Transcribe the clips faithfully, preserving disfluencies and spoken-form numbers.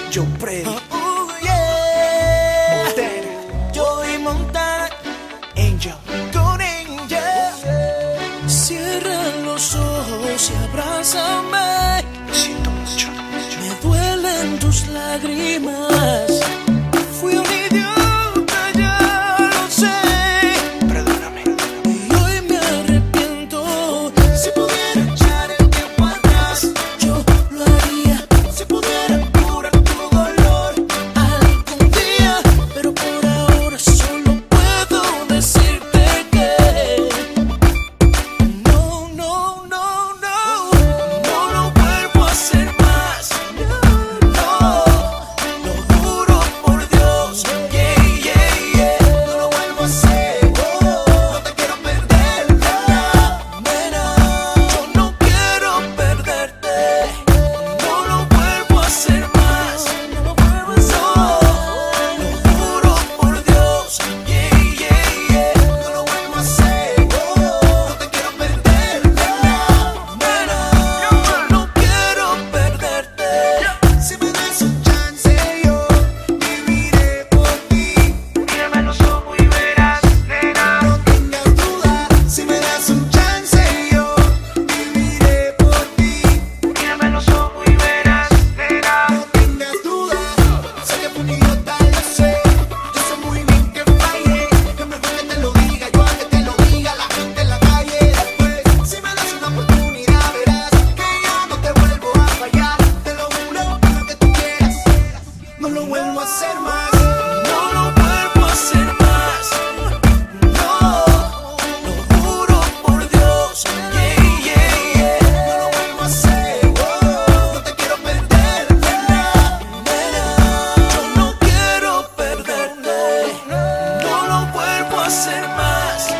Yo Freddy, Oh, yeah. Montana, Joey Montana, Angel. con Angel. Cierra los ojos y abrázame. Siento mucho. Me duelen tus lágrimas. Fui un idiota, ya lo sé. Perdóname. Y hoy me arrepiento. Si pudiera echar el tiempo atrás, yo lo haría. Si pudiera curar tu dolor algún día, pero por ahora solo puedo decirte que no, no, no, no, no lo vuelvo a hacer más. No, lo juro por Dios. Yeah, yeah, yeah. No lo vuelvo a hacer. No te quiero perder, nena, nena. Yo no quiero perderte. No lo vuelvo a hacer más. No lo vuelvo a hacer. Lo juro por Dios. Yeah, yeah, yeah. No lo vuelvo a hacer. No te quiero perder, nena, nena. Yo no quiero perderte. Si me das un chance, yo viviré por ti. Mírame a los ojos y verás, nena. No tengas duda. Si me das un chance, yo viviré por ti. Mírame a los ojos y verás, nena. No tengas duda. Sé que fui un idiota, lo sé. Yo sé muy bien que fallé. Que mejor que te lo diga yo a que te lo diga la gente en la calle. Después, si me das una oportunidad, verás que yo no te vuelvo a fallar. Te lo juro, lo que tú quieras. No lo vuelvo a hacer más. No lo vuelvo a hacer más. No, lo juro por Dios. Yeah, yeah, yeah. No lo vuelvo a hacer. No te quiero perder, nena, nena. Yo no quiero perderte. No lo vuelvo a hacer más.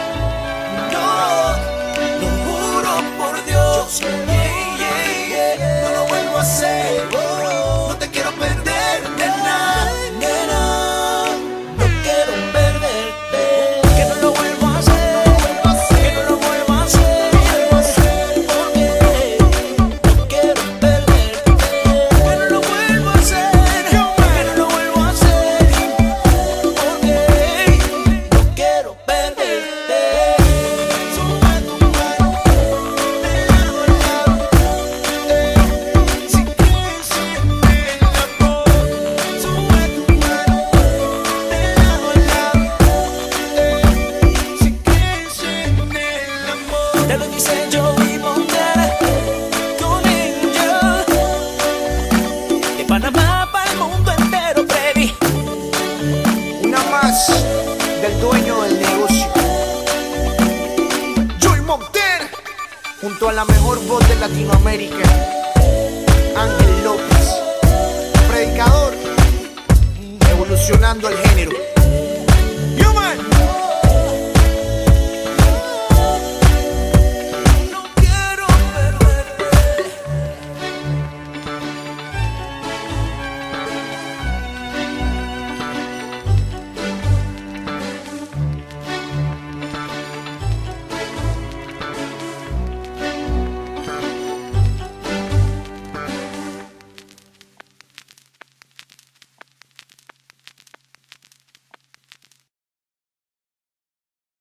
No, lo juro por Dios. Yeah, yeah, yeah. No lo vuelvo a hacer. No te quiero perder, nena, nena. No quiero perderte. Que no lo vuelvo a hacer. Que no lo vuelvo a hacer. Porque no quiero perderte. Que no lo vuelvo a hacer. Que no lo vuelvo a hacer. Porque no quiero perderte. Sube tu mano de lado a lado. Si crees en el amor, sube tu mano de lado a lado. Si crees en el amor, te lo dice Joey Montana con Angel. De Panamá para el mundo entero, Freddy. Una más del dueño del negocio. Joey Montana, junto a la mejor voz de Latinoamérica, Ángel López, predicador, evolucionando el género.